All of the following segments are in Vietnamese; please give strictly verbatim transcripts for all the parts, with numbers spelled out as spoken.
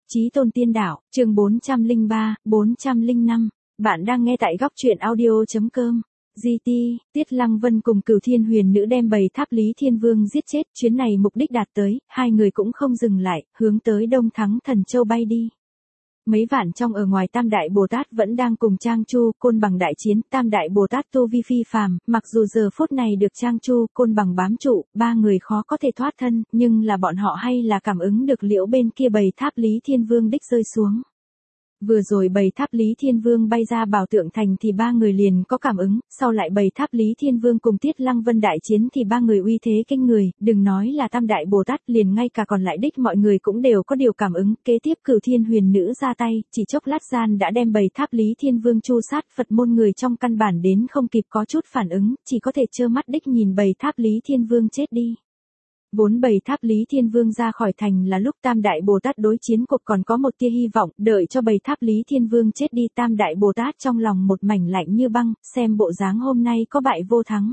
Chí tôn tiên đạo, chương bốn trăm lẻ ba, bốn trăm lẻ năm. Bạn đang nghe tại góc truyện audio.com. giê tê, Tiết Lăng Vân cùng Cửu Thiên Huyền Nữ đem bầy tháp Lý Thiên Vương giết chết, chuyến này mục đích đạt tới, hai người cũng không dừng lại, hướng tới Đông Thắng Thần Châu bay đi. Mấy vạn trong ở ngoài Tam Đại Bồ Tát vẫn đang cùng Trang Chu, Côn Bằng đại chiến, Tam Đại Bồ Tát tu vi phi phàm, mặc dù giờ phút này được Trang Chu, Côn Bằng bám trụ, ba người khó có thể thoát thân, nhưng là bọn họ hay là cảm ứng được liễu bên kia bầy tháp Lý Thiên Vương đích rơi xuống. Vừa rồi bầy tháp Lý Thiên Vương bay ra Bảo Tượng Thành thì ba người liền có cảm ứng, sau lại bầy tháp Lý Thiên Vương cùng Tiết Lăng Vân đại chiến thì ba người uy thế kinh người, đừng nói là Tam Đại Bồ Tát, liền ngay cả còn lại đích mọi người cũng đều có điều cảm ứng. Kế tiếp Cửu Thiên Huyền Nữ ra tay, chỉ chốc lát gian đã đem bầy tháp Lý Thiên Vương chu sát, Phật môn người trong căn bản đến không kịp có chút phản ứng, chỉ có thể trơ mắt đích nhìn bầy tháp Lý Thiên Vương chết đi. Vốn bầy tháp Lý Thiên Vương ra khỏi thành là lúc Tam Đại Bồ Tát đối chiến cuộc còn có một tia hy vọng, đợi cho bầy tháp Lý Thiên Vương chết đi, Tam Đại Bồ Tát trong lòng một mảnh lạnh như băng, xem bộ dáng hôm nay có bại vô thắng.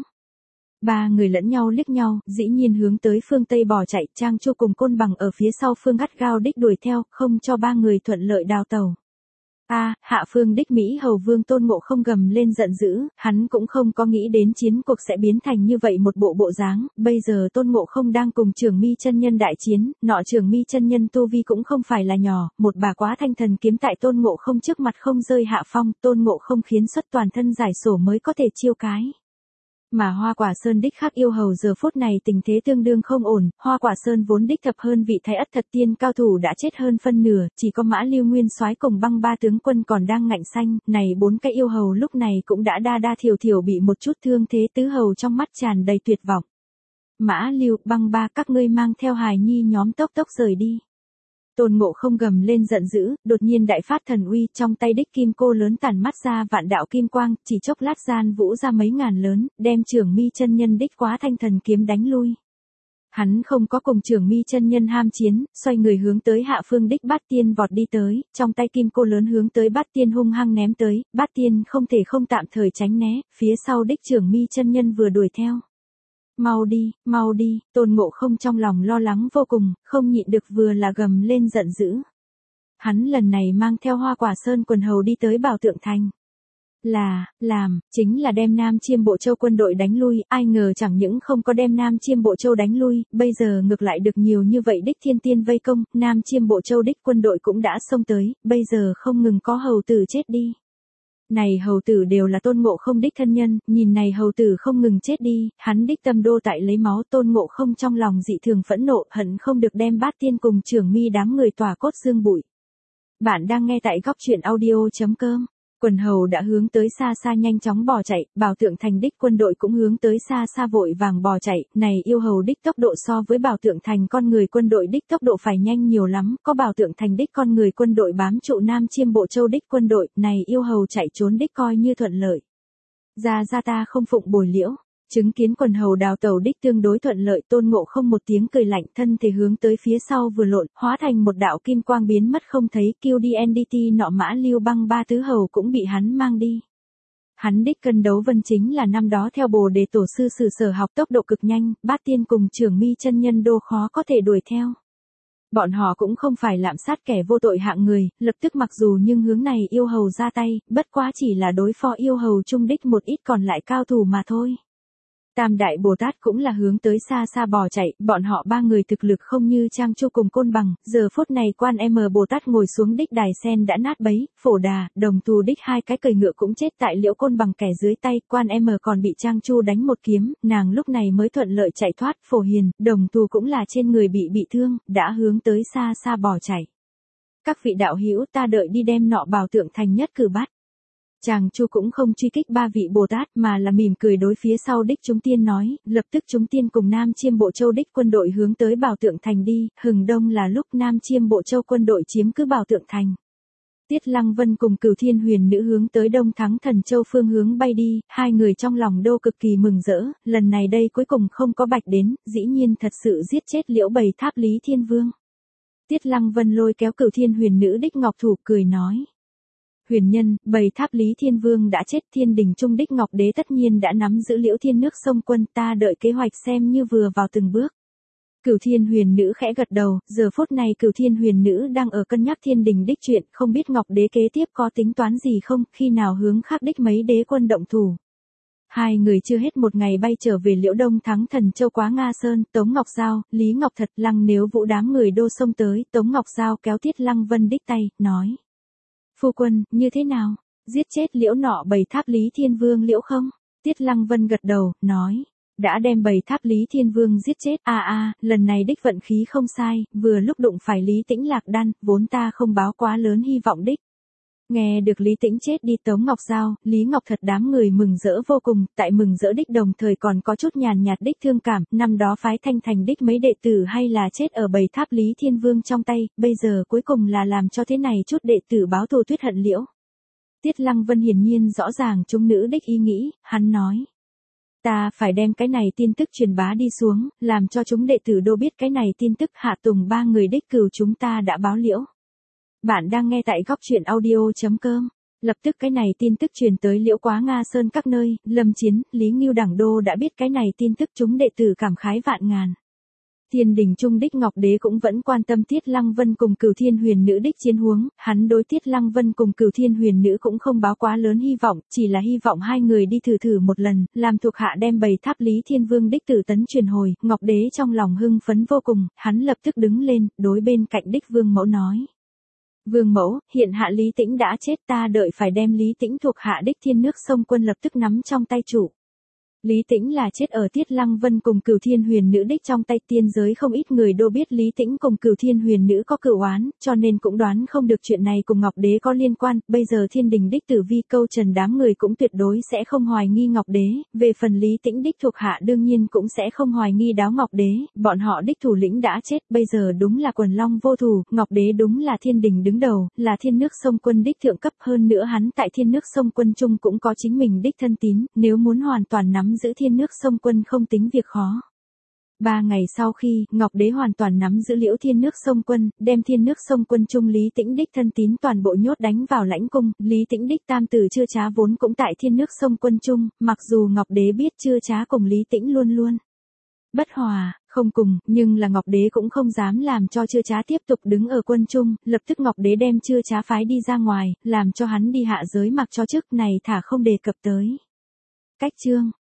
Ba người lẫn nhau liếc nhau, dĩ nhiên hướng tới phương Tây bỏ chạy, Trang Chu cùng Côn Bằng ở phía sau phương gắt gao đích đuổi theo, không cho ba người thuận lợi đào tàu. A, à, hạ phương đích Mỹ Hầu Vương Tôn Ngộ Không gầm lên giận dữ, hắn cũng không có nghĩ đến chiến cuộc sẽ biến thành như vậy một bộ bộ dáng, bây giờ Tôn Ngộ Không đang cùng Trường Mi chân nhân đại chiến, nọ Trường Mi chân nhân tu vi cũng không phải là nhỏ, một bà quá thanh thần kiếm tại Tôn Ngộ Không trước mặt không rơi hạ phong, Tôn Ngộ Không khiến xuất toàn thân giải sổ mới có thể chiêu cái. Mà Hoa Quả Sơn đích Khắc Yêu Hầu giờ phút này tình thế tương đương không ổn, Hoa Quả Sơn vốn đích thập hơn vị Thái Ất Thật Tiên cao thủ đã chết hơn phân nửa, chỉ có Mã Lưu Nguyên Soái cùng Băng Ba tướng quân còn đang ngạnh xanh, này bốn cái yêu hầu lúc này cũng đã đa đa thiểu thiểu bị một chút thương thế, tứ hầu trong mắt tràn đầy tuyệt vọng. Mã Lưu, Băng Ba, các ngươi mang theo hài nhi nhóm tốc tốc rời đi. Tôn Ngộ Không gầm lên giận dữ, đột nhiên đại phát thần uy, trong tay đích kim cô lớn tản mắt ra vạn đạo kim quang, chỉ chốc lát gian vũ ra mấy ngàn lớn, đem Trường Mi chân nhân đích quá thanh thần kiếm đánh lui. Hắn không có cùng Trường Mi chân nhân ham chiến, xoay người hướng tới hạ phương đích Bát Tiên vọt đi tới, trong tay kim cô lớn hướng tới Bát Tiên hung hăng ném tới, Bát Tiên không thể không tạm thời tránh né, phía sau đích Trường Mi chân nhân vừa đuổi theo. Mau đi, mau đi, Tôn Ngộ Không trong lòng lo lắng vô cùng, không nhịn được vừa là gầm lên giận dữ. Hắn lần này mang theo Hoa Quả Sơn quần hầu đi tới Bảo Tượng Thành. Là, làm, chính là đem Nam Chiêm Bộ Châu quân đội đánh lui, ai ngờ chẳng những không có đem Nam Chiêm Bộ Châu đánh lui, bây giờ ngược lại được nhiều như vậy đích thiên tiên vây công, Nam Chiêm Bộ Châu đích quân đội cũng đã xông tới, bây giờ không ngừng có hầu tử chết đi. Này hầu tử đều là Tôn Ngộ Không đích thân nhân, nhìn này hầu tử không ngừng chết đi, hắn đích tâm đô tại lấy máu, Tôn Ngộ Không trong lòng dị thường phẫn nộ, hận không được đem Bát Tiên cùng Trường Mi đám người tỏa cốt xương bụi. Bạn đang nghe tại góc truyện audio.com. Quần hầu đã hướng tới xa xa nhanh chóng bò chạy, Bảo Tượng Thành đích quân đội cũng hướng tới xa xa vội vàng bò chạy, này yêu hầu đích tốc độ so với Bảo Tượng Thành con người quân đội đích tốc độ phải nhanh nhiều lắm, có Bảo Tượng Thành đích con người quân đội bám trụ Nam Chiêm Bộ Châu đích quân đội, này yêu hầu chạy trốn đích coi như thuận lợi. Ra ra ta không phụng bồi liễu. Chứng kiến quần hầu đào tàu đích tương đối thuận lợi, Tôn Ngộ Không một tiếng cười lạnh, thân thể hướng tới phía sau vừa lộn, hóa thành một đạo kim quang biến mất không thấy, kêu đi en đê tê nọ Mã Lưu Băng Ba tứ hầu cũng bị hắn mang đi. Hắn đích cân đấu vân chính là năm đó theo Bồ Đề tổ sư Sử Sở học tốc độ cực nhanh, Bát Tiên cùng Trường Mi chân nhân đô khó có thể đuổi theo. Bọn họ cũng không phải lạm sát kẻ vô tội hạng người, lập tức mặc dù nhưng hướng này yêu hầu ra tay, bất quá chỉ là đối phó yêu hầu trung đích một ít còn lại cao thủ mà thôi. Tam Đại Bồ Tát cũng là hướng tới xa xa bò chạy, bọn họ ba người thực lực không như Trang Chu cùng Côn Bằng, giờ phút này Quan M Bồ Tát ngồi xuống đích đài sen đã nát bấy, Phổ Đà, Đồng Tu đích hai cái cười ngựa cũng chết tại liễu Côn Bằng kẻ dưới tay, Quan M còn bị Trang Chu đánh một kiếm, nàng lúc này mới thuận lợi chạy thoát, Phổ Hiền, Đồng Tu cũng là trên người bị bị thương, đã hướng tới xa xa bò chạy. Các vị đạo hữu, ta đợi đi đem nọ Bảo Tượng Thành nhất cử bắt. Chàng Chu cũng không truy kích ba vị Bồ Tát mà là mỉm cười đối phía sau đích chúng tiên nói, lập tức chúng tiên cùng Nam Chiêm Bộ Châu đích quân đội hướng tới Bảo Tượng Thành đi, hừng đông là lúc Nam Chiêm Bộ Châu quân đội chiếm cứ Bảo Tượng Thành. Tiết Lăng Vân cùng Cửu Thiên Huyền Nữ hướng tới Đông Thắng Thần Châu phương hướng bay đi, hai người trong lòng đô cực kỳ mừng rỡ, lần này đây cuối cùng không có bạch đến, dĩ nhiên thật sự giết chết liễu bầy tháp Lý Thiên Vương. Tiết Lăng Vân lôi kéo Cửu Thiên Huyền Nữ đích ngọc thủ cười nói. Huyền nhân, bầy tháp Lý Thiên Vương đã chết, thiên đình trung đích Ngọc Đế tất nhiên đã nắm giữ liễu thiên nước sông quân, ta đợi kế hoạch xem như vừa vào từng bước. Cửu Thiên Huyền Nữ khẽ gật đầu, giờ phút này Cửu Thiên Huyền Nữ đang ở cân nhắc thiên đình đích chuyện, không biết Ngọc Đế kế tiếp có tính toán gì không, khi nào hướng khắc đích mấy đế quân động thủ. Hai người chưa hết một ngày bay trở về Liễu Đông Thắng Thần Châu Quá Nga Sơn, Tống Ngọc Giao, Lý Ngọc Thật, Lăng Nếu Vũ đám người đô xông tới, Tống Ngọc Giao kéo Tiết Lăng Vân đích tay, nói. Phu quân, như thế nào? Giết chết Liễu nọ bầy tháp Lý Thiên Vương Liễu không? Tiết Lăng Vân gật đầu, nói. Đã đem bầy tháp Lý Thiên Vương giết chết, a a, lần này đích vận khí không sai, vừa lúc đụng phải Lý Tĩnh lạc đan, vốn ta không báo quá lớn hy vọng đích. Nghe được Lý Tĩnh chết đi, Tống Ngọc Giao, Lý Ngọc Thật đám người mừng rỡ vô cùng, tại mừng rỡ đích đồng thời còn có chút nhàn nhạt đích thương cảm, năm đó phái Thanh Thành đích mấy đệ tử hay là chết ở bầy tháp Lý Thiên Vương trong tay, bây giờ cuối cùng là làm cho thế này chút đệ tử báo thù tuyết hận Liễu. Tiết Lăng Vân hiển nhiên rõ ràng chúng nữ đích ý nghĩ, hắn nói. Ta phải đem cái này tin tức truyền bá đi xuống, làm cho chúng đệ tử đô biết cái này tin tức Hạ Tùng ba người đích cừu chúng ta đã báo Liễu. Bạn đang nghe tại góc truyện audio.com. Lập tức cái này tin tức truyền tới Liễu Quá Nga Sơn các nơi, Lâm Chiến, Lý Ngưu đẳng đô đã biết cái này tin tức, chúng đệ tử cảm khái vạn ngàn. Thiên đình trung đích Ngọc Đế cũng vẫn quan tâm Tiết Lăng Vân cùng Cửu Thiên Huyền Nữ đích chiến huống, hắn đối Tiết Lăng Vân cùng Cửu Thiên Huyền Nữ cũng không báo quá lớn hy vọng, chỉ là hy vọng hai người đi thử thử một lần, làm thuộc hạ đem bầy tháp Lý Thiên Vương đích tử tấn truyền hồi. Ngọc Đế trong lòng hưng phấn vô cùng, hắn lập tức đứng lên, đối bên cạnh đích Vương Mẫu nói. Vương Mẫu, hiện hạ Lý Tĩnh đã chết, ta đợi phải đem Lý Tĩnh thuộc hạ đích Thiên Nước Sông Quân lập tức nắm trong tay chủ. Lý Tĩnh là chết ở Tiết Lăng Vân cùng Cửu Thiên Huyền Nữ đích trong tay, tiên giới không ít người đô biết Lý Tĩnh cùng Cửu Thiên Huyền Nữ có cửu oán, cho nên cũng đoán không được chuyện này cùng Ngọc Đế có liên quan, bây giờ thiên đình đích tử vi câu trần đám người cũng tuyệt đối sẽ không hoài nghi Ngọc Đế, về phần Lý Tĩnh đích thuộc hạ đương nhiên cũng sẽ không hoài nghi đáo Ngọc Đế, bọn họ đích thủ lĩnh đã chết, bây giờ đúng là quần long vô thù, Ngọc Đế đúng là thiên đình đứng đầu, là Thiên Nước Sông Quân đích thượng cấp, hơn nữa hắn tại Thiên Nước Sông Quân chung cũng có chính mình đích thân tín, nếu muốn hoàn toàn nắm giữ Thiên Nước Sông Quân không tính việc khó. Ba ngày sau khi, Ngọc Đế hoàn toàn nắm giữ Liễu Thiên Nước Sông Quân, đem Thiên Nước Sông Quân chung Lý Tĩnh đích thân tín toàn bộ nhốt đánh vào lãnh cung, Lý Tĩnh đích tam tử Chưa Chá vốn cũng tại Thiên Nước Sông Quân chung, mặc dù Ngọc Đế biết Chưa Chá cùng Lý Tĩnh luôn luôn bất hòa, không cùng, nhưng là Ngọc Đế cũng không dám làm cho Chưa Chá tiếp tục đứng ở quân chung, lập tức Ngọc Đế đem Chưa Chá phái đi ra ngoài, làm cho hắn đi hạ giới mặc cho chức này thả không đề cập tới. Cách chương